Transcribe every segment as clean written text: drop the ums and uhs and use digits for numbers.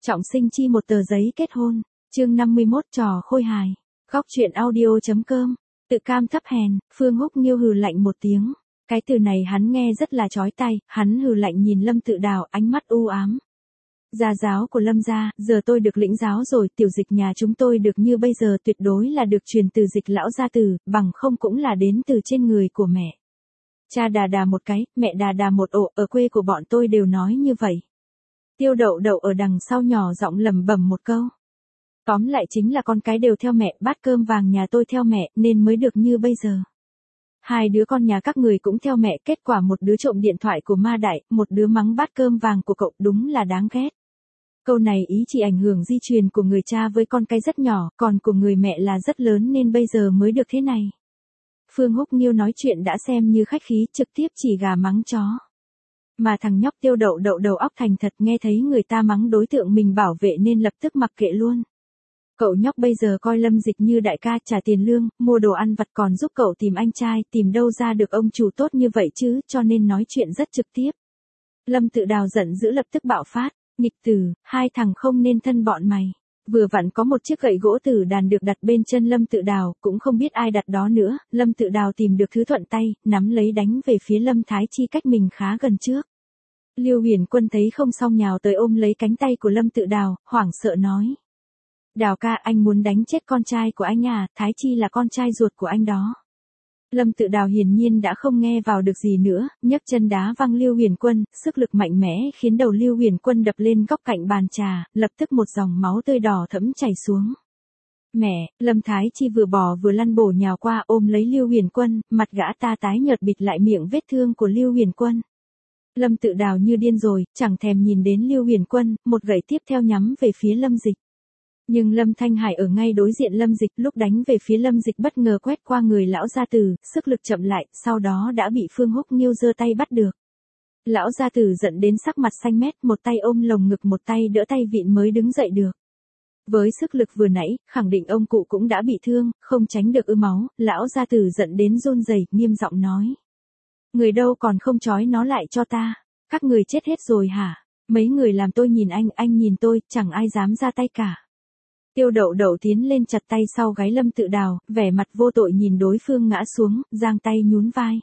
Trọng sinh chi một tờ giấy kết hôn, chương 51 trò khôi hài. Góc truyện audio.com. Tự cam thấp hèn, Phương Húc Nghiêu hừ lạnh một tiếng. Cái từ này hắn nghe rất là chói tai, hắn hừ lạnh nhìn Lâm Tự Đào, ánh mắt u ám. Gia giáo của Lâm gia, giờ tôi được lĩnh giáo rồi, tiểu dịch nhà chúng tôi được như bây giờ tuyệt đối là được truyền từ dịch lão gia tử, bằng không cũng là đến từ trên người của mẹ. Cha đà đà một cái, mẹ đà đà một ổ, ở quê của bọn tôi đều nói như vậy. Tiêu Đậu Đậu ở đằng sau nhỏ giọng lẩm bẩm một câu. Tóm lại chính là con cái đều theo mẹ, bát cơm vàng nhà tôi theo mẹ, nên mới được như bây giờ. Hai đứa con nhà các người cũng theo mẹ, kết quả một đứa trộm điện thoại của ma đại, một đứa mắng bát cơm vàng của cậu, đúng là đáng ghét. Câu này ý chỉ ảnh hưởng di truyền của người cha với con cái rất nhỏ, còn của người mẹ là rất lớn nên bây giờ mới được thế này. Phương Húc Nghiêu nói chuyện đã xem như khách khí, trực tiếp chỉ gà mắng chó. Mà thằng nhóc Tiêu Đậu Đậu đầu óc thành thật, nghe thấy người ta mắng đối tượng mình bảo vệ nên lập tức mặc kệ luôn. Cậu nhóc bây giờ coi Lâm Dịch như đại ca, trả tiền lương, mua đồ ăn vặt, còn giúp cậu tìm anh trai, tìm đâu ra được ông chủ tốt như vậy chứ, cho nên nói chuyện rất trực tiếp. Lâm Tự Đào giận dữ lập tức bạo phát, nghịch tử, hai thằng không nên thân bọn mày. Vừa vặn có một chiếc gậy gỗ tử đàn được đặt bên chân Lâm Tự Đào, cũng không biết ai đặt đó nữa, Lâm Tự Đào tìm được thứ thuận tay, nắm lấy đánh về phía Lâm Thái Chi cách mình khá gần trước. Lưu Huyền Quân thấy không xong nhào tới ôm lấy cánh tay của Lâm Tự Đào, hoảng sợ nói. Đào ca, anh muốn đánh chết con trai của anh à, Thái Chi là con trai ruột của anh đó. Lâm Tự Đào hiển nhiên đã không nghe vào được gì nữa, nhấc chân đá văng Lưu Huyền Quân, sức lực mạnh mẽ khiến đầu Lưu Huyền Quân đập lên góc cạnh bàn trà, lập tức một dòng máu tươi đỏ thẫm chảy xuống. Mẹ, Lâm Thái Chi vừa bò vừa lăn bổ nhào qua ôm lấy Lưu Huyền Quân, mặt gã ta tái nhợt bịt lại miệng vết thương của Lưu Huyền Quân. Lâm Tự Đào như điên rồi, chẳng thèm nhìn đến Lưu Huyền Quân, một gậy tiếp theo nhắm về phía Lâm Dịch. Nhưng Lâm Thanh Hải ở ngay đối diện Lâm Dịch, lúc đánh về phía Lâm Dịch bất ngờ quét qua người lão gia tử, sức lực chậm lại, sau đó đã bị Phương Húc Nghiêu giơ tay bắt được. Lão gia tử giận đến sắc mặt xanh mét, một tay ôm lồng ngực, một tay đỡ tay vịn mới đứng dậy được. Với sức lực vừa nãy, khẳng định ông cụ cũng đã bị thương, không tránh được ứ máu, lão gia tử giận đến run rẩy, nghiêm giọng nói. Người đâu còn không trói nó lại cho ta, các người chết hết rồi hả? Mấy người làm tôi nhìn anh nhìn tôi, chẳng ai dám ra tay cả. Tiêu Đậu Đậu tiến lên chặt tay sau gáy Lâm Tự Đào, vẻ mặt vô tội nhìn đối phương ngã xuống, giang tay nhún vai.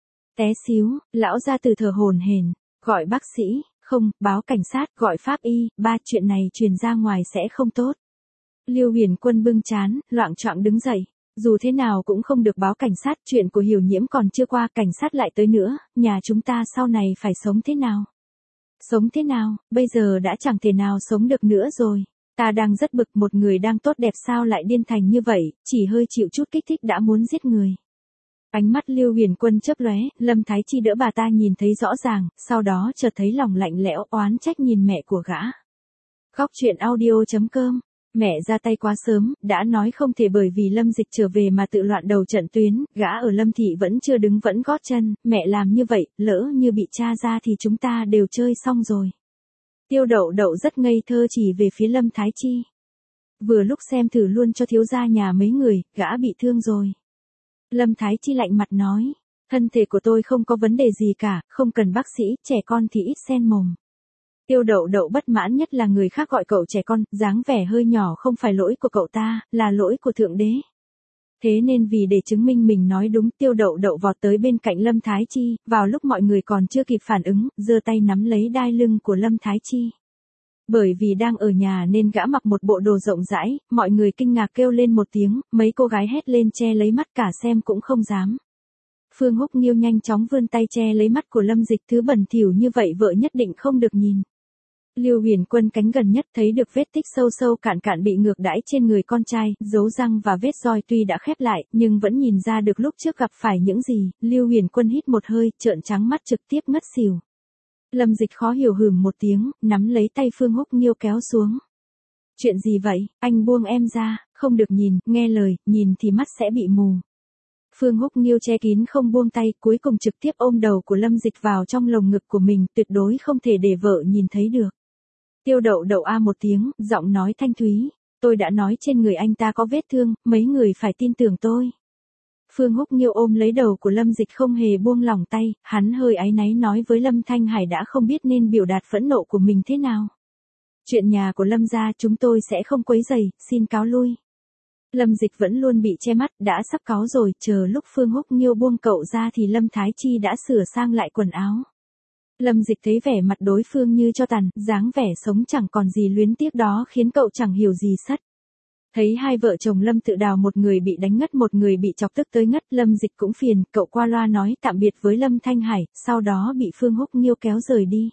Té xíu, lão gia tử thở hổn hển, gọi bác sĩ, không, báo cảnh sát, gọi pháp y, chuyện này truyền ra ngoài sẽ không tốt. Lưu Huyền Quân bưng trán, loạng choạng đứng dậy. Dù thế nào cũng không được báo cảnh sát, chuyện của Hiểu Nhiễm còn chưa qua, cảnh sát lại tới nữa, nhà chúng ta sau này phải sống thế nào? Sống thế nào, bây giờ đã chẳng thể nào sống được nữa rồi. Ta đang rất bực, một người đang tốt đẹp sao lại điên thành như vậy, chỉ hơi chịu chút kích thích đã muốn giết người. Ánh mắt Lưu Huyền Quân chớp lóe, Lâm Thái Chi đỡ bà ta nhìn thấy rõ ràng, sau đó chợt thấy lòng lạnh lẽo, oán trách nhìn mẹ của gã. Góc truyện audio.com. Mẹ ra tay quá sớm, đã nói không thể bởi vì Lâm Dịch trở về mà tự loạn đầu trận tuyến, gã ở Lâm Thị vẫn chưa đứng vẫn gót chân, mẹ làm như vậy, lỡ như bị tra ra thì chúng ta đều chơi xong rồi. Tiêu Đậu Đậu rất ngây thơ chỉ về phía Lâm Thái Chi. Vừa lúc xem thử luôn cho thiếu gia nhà mấy người, gã bị thương rồi. Lâm Thái Chi lạnh mặt nói, thân thể của tôi không có vấn đề gì cả, không cần bác sĩ, trẻ con thì ít xen mồm. Tiêu Đậu Đậu bất mãn nhất là người khác gọi cậu trẻ con, dáng vẻ hơi nhỏ không phải lỗi của cậu ta, là lỗi của Thượng Đế. Thế nên vì để chứng minh mình nói đúng, Tiêu Đậu Đậu vọt tới bên cạnh Lâm Thái Chi, vào lúc mọi người còn chưa kịp phản ứng, giơ tay nắm lấy đai lưng của Lâm Thái Chi. Bởi vì đang ở nhà nên gã mặc một bộ đồ rộng rãi, mọi người kinh ngạc kêu lên một tiếng, mấy cô gái hét lên che lấy mắt cả xem cũng không dám. Phương Húc Nghiêu nhanh chóng vươn tay che lấy mắt của Lâm Dịch, thứ bẩn thỉu như vậy vợ nhất định không được nhìn. Lưu Huyền Quân cánh gần nhất thấy được vết tích sâu sâu cạn cạn bị ngược đãi trên người con trai, dấu răng và vết roi tuy đã khép lại, nhưng vẫn nhìn ra được lúc trước gặp phải những gì. Lưu Huyền Quân hít một hơi, trợn trắng mắt trực tiếp ngất xỉu. Lâm Dịch khó hiểu hửm một tiếng, nắm lấy tay Phương Húc Nghiêu kéo xuống. Chuyện gì vậy, anh buông em ra, không được nhìn, nghe lời, nhìn thì mắt sẽ bị mù. Phương Húc Nghiêu che kín không buông tay, cuối cùng trực tiếp ôm đầu của Lâm Dịch vào trong lồng ngực của mình, tuyệt đối không thể để vợ nhìn thấy được. Tiêu Đậu Đậu a một tiếng, giọng nói thanh thúy, tôi đã nói trên người anh ta có vết thương, mấy người phải tin tưởng tôi. Phương Húc Nghiêu ôm lấy đầu của Lâm Dịch không hề buông lỏng tay, hắn hơi áy náy nói với Lâm Thanh Hải đã không biết nên biểu đạt phẫn nộ của mình thế nào. Chuyện nhà của Lâm gia chúng tôi sẽ không quấy rầy, xin cáo lui. Lâm Dịch vẫn luôn bị che mắt, đã sắp cáu rồi, chờ lúc Phương Húc Nghiêu buông cậu ra thì Lâm Thái Chi đã sửa sang lại quần áo. Lâm Dịch thấy vẻ mặt đối phương như cho tàn, dáng vẻ sống chẳng còn gì luyến tiếc đó khiến cậu chẳng hiểu gì sất. Thấy hai vợ chồng Lâm Tự Đào một người bị đánh ngất một người bị chọc tức tới ngất, Lâm Dịch cũng phiền, cậu qua loa nói tạm biệt với Lâm Thanh Hải, sau đó bị Phương Húc Nghiêu kéo rời đi.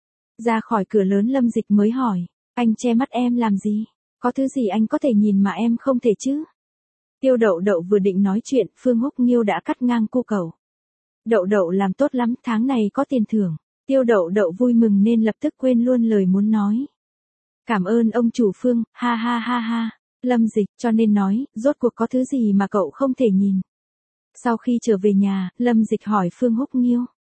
Ra khỏi cửa lớn Lâm Dịch mới hỏi, anh che mắt em làm gì? Có thứ gì anh có thể nhìn mà em không thể chứ? Tiêu Đậu Đậu vừa định nói chuyện, Phương Húc Nghiêu đã cắt ngang cô cậu. Đậu Đậu làm tốt lắm, tháng này có tiền thưởng. Tiêu Đậu Đậu vui mừng nên lập tức quên luôn lời muốn nói. Cảm ơn ông chủ Phương, ha ha ha ha. Lâm Dịch cho nên nói, rốt cuộc có thứ gì mà cậu không thể nhìn. Sau khi trở về nhà, Lâm Dịch hỏi Phương Húc Nghiêu.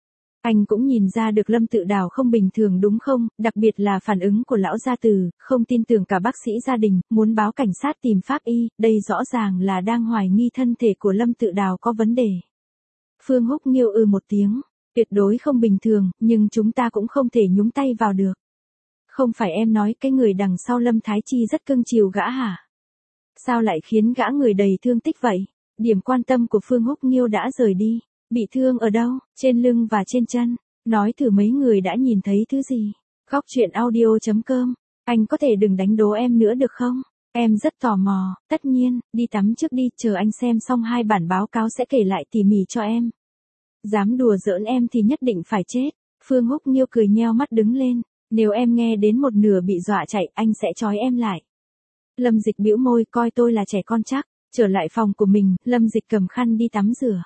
Anh cũng nhìn ra được Lâm Tự Đào không bình thường đúng không, đặc biệt là phản ứng của lão gia tử, không tin tưởng cả bác sĩ gia đình, muốn báo cảnh sát tìm pháp y, đây rõ ràng là đang hoài nghi thân thể của Lâm Tự Đào có vấn đề. Phương Húc Nghiêu một tiếng, tuyệt đối không bình thường, nhưng chúng ta cũng không thể nhúng tay vào được. Không phải em nói cái người đằng sau Lâm Thái Chi rất cưng chiều gã hả? Sao lại khiến gã người đầy thương tích vậy? Điểm quan tâm của Phương Húc Nghiêu đã rời đi. Bị thương ở đâu? Trên lưng và trên chân. Nói thử mấy người đã nhìn thấy thứ gì? Góc truyện audio.com. Anh có thể đừng đánh đố em nữa được không? Em rất tò mò. Tất nhiên, đi tắm trước đi, chờ anh xem xong 2 bản báo cáo sẽ kể lại tỉ mỉ cho em. Dám đùa giỡn em thì nhất định phải chết. Phương Húc Nghiêu cười nheo mắt đứng lên. Nếu em nghe đến một nửa bị dọa chạy, anh sẽ trói em lại. Lâm Dịch bĩu môi, coi tôi là trẻ con chắc. Trở lại phòng của mình, Lâm Dịch cầm khăn đi tắm rửa.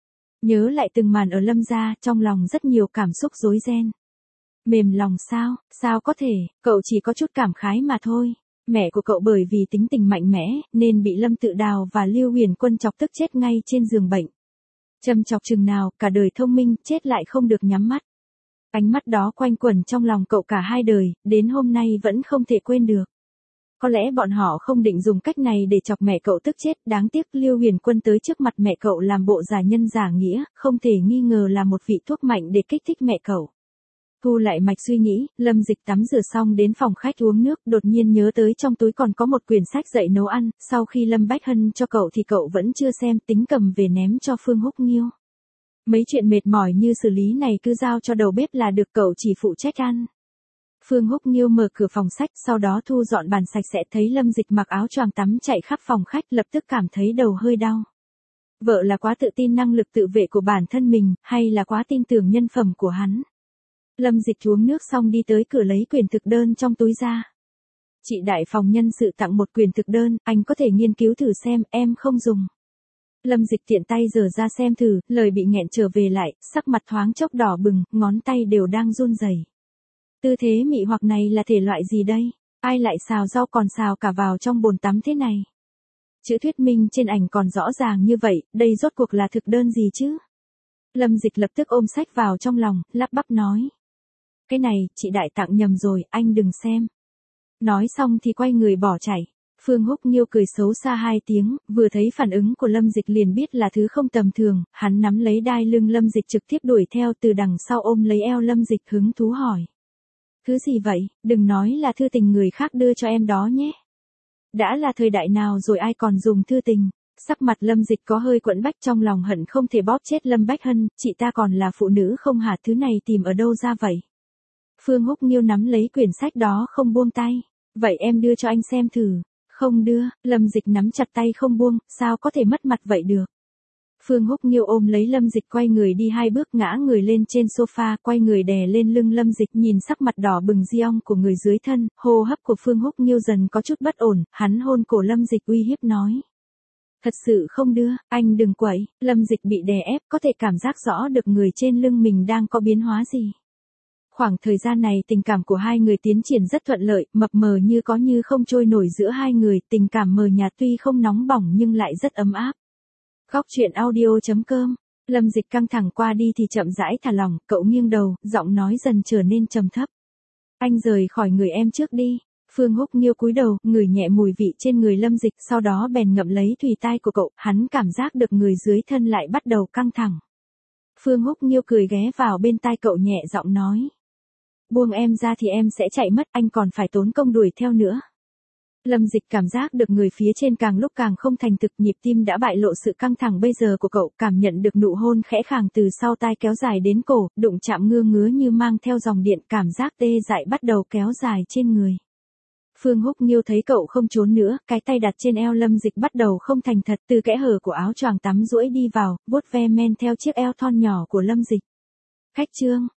Nhớ lại từng màn ở Lâm gia, trong lòng rất nhiều cảm xúc rối ren. Mềm lòng sao, sao có thể, cậu chỉ có chút cảm khái mà thôi. Mẹ của cậu bởi vì tính tình mạnh mẽ, nên bị Lâm Tự Đào và Lưu Huyền Quân chọc tức chết ngay trên giường bệnh. Châm chọc chừng nào, cả đời thông minh, chết lại không được nhắm mắt. Ánh mắt đó quanh quẩn trong lòng cậu cả hai đời, đến hôm nay vẫn không thể quên được. Có lẽ bọn họ không định dùng cách này để chọc mẹ cậu tức chết, đáng tiếc Lưu Huyền Quân tới trước mặt mẹ cậu làm bộ giả nhân giả nghĩa, không thể nghi ngờ là một vị thuốc mạnh để kích thích mẹ cậu. Thu lại mạch suy nghĩ, Lâm Dịch tắm rửa xong đến phòng khách uống nước, đột nhiên nhớ tới trong túi còn có một quyển sách dạy nấu ăn, sau khi Lâm Bách Hân cho cậu thì cậu vẫn chưa xem, tính cầm về ném cho Phương Húc Nghiêu. Mấy chuyện mệt mỏi như xử lý này cứ giao cho đầu bếp là được, cậu chỉ phụ trách ăn. Phương Húc Nghiêu mở cửa phòng sách, sau đó thu dọn bàn sạch sẽ, thấy Lâm Dịch mặc áo choàng tắm chạy khắp phòng khách, lập tức cảm thấy đầu hơi đau. Vợ là quá tự tin năng lực tự vệ của bản thân mình, hay là quá tin tưởng nhân phẩm của hắn? Lâm Dịch uống nước xong đi tới cửa lấy quyển thực đơn trong túi ra. Chị đại phòng nhân sự tặng một quyển thực đơn, anh có thể nghiên cứu thử xem, em không dùng. Lâm Dịch tiện tay giở ra xem thử, lời bị nghẹn trở về lại, sắc mặt thoáng chốc đỏ bừng, ngón tay đều đang run rẩy. Tư thế mị hoặc này là thể loại gì đây? Ai lại xào rau còn xào cả vào trong bồn tắm thế này? Chữ thuyết minh trên ảnh còn rõ ràng như vậy, đây rốt cuộc là thực đơn gì chứ? Lâm Dịch lập tức ôm sách vào trong lòng, lắp bắp nói. Cái này, chị đại tặng nhầm rồi, anh đừng xem. Nói xong thì quay người bỏ chạy. Phương Húc Nghiêu cười xấu xa 2 tiếng, vừa thấy phản ứng của Lâm Dịch liền biết là thứ không tầm thường, hắn nắm lấy đai lưng Lâm Dịch trực tiếp đuổi theo từ đằng sau ôm lấy eo Lâm Dịch hứng thú hỏi. Thứ gì vậy, đừng nói là thư tình người khác đưa cho em đó nhé. Đã là thời đại nào rồi ai còn dùng thư tình. Sắc mặt Lâm Dịch có hơi quẫn bách, trong lòng hận không thể bóp chết Lâm Bách Hân, chị ta còn là phụ nữ không hả, thứ này tìm ở đâu ra vậy? Phương Húc Nghiêu nắm lấy quyển sách đó không buông tay. Vậy em đưa cho anh xem thử. Không đưa, Lâm Dịch nắm chặt tay không buông, sao có thể mất mặt vậy được. Phương Húc Nghiêu ôm lấy Lâm Dịch quay người đi 2 bước ngã người lên trên sofa, quay người đè lên lưng Lâm Dịch, nhìn sắc mặt đỏ bừng Giong của người dưới thân, hô hấp của Phương Húc Nghiêu dần có chút bất ổn, hắn hôn cổ Lâm Dịch uy hiếp nói. Thật sự không đưa, anh đừng quậy. Lâm Dịch bị đè ép, có thể cảm giác rõ được người trên lưng mình đang có biến hóa gì. Khoảng thời gian này tình cảm của hai người tiến triển rất thuận lợi, mập mờ như có như không trôi nổi giữa hai người, tình cảm mờ nhạt tuy không nóng bỏng nhưng lại rất ấm áp. Góc truyện audio.com. Lâm Dịch căng thẳng qua đi thì chậm rãi thả lỏng, cậu nghiêng đầu, giọng nói dần trở nên trầm thấp. Anh rời khỏi người em trước đi. Phương Húc Nghiêu cúi đầu, ngửi nhẹ mùi vị trên người Lâm Dịch, sau đó bèn ngậm lấy thùy tai của cậu, hắn cảm giác được người dưới thân lại bắt đầu căng thẳng. Phương Húc Nghiêu cười ghé vào bên tai cậu nhẹ giọng nói. buông em ra thì em sẽ chạy mất, anh còn phải tốn công đuổi theo nữa. Lâm Dịch cảm giác được người phía trên càng lúc càng không thành thực, nhịp tim đã bại lộ sự căng thẳng bây giờ của cậu, cảm nhận được nụ hôn khẽ khàng từ sau tai kéo dài đến cổ, đụng chạm ngứa ngứa như mang theo dòng điện, cảm giác tê dại bắt đầu kéo dài trên người. Phương Húc Nghiêu thấy cậu không trốn nữa, cái tay đặt trên eo Lâm Dịch bắt đầu không thành thật, từ kẽ hở của áo choàng tắm duỗi đi vào, vuốt ve men theo chiếc eo thon nhỏ của Lâm Dịch. Khách Trương,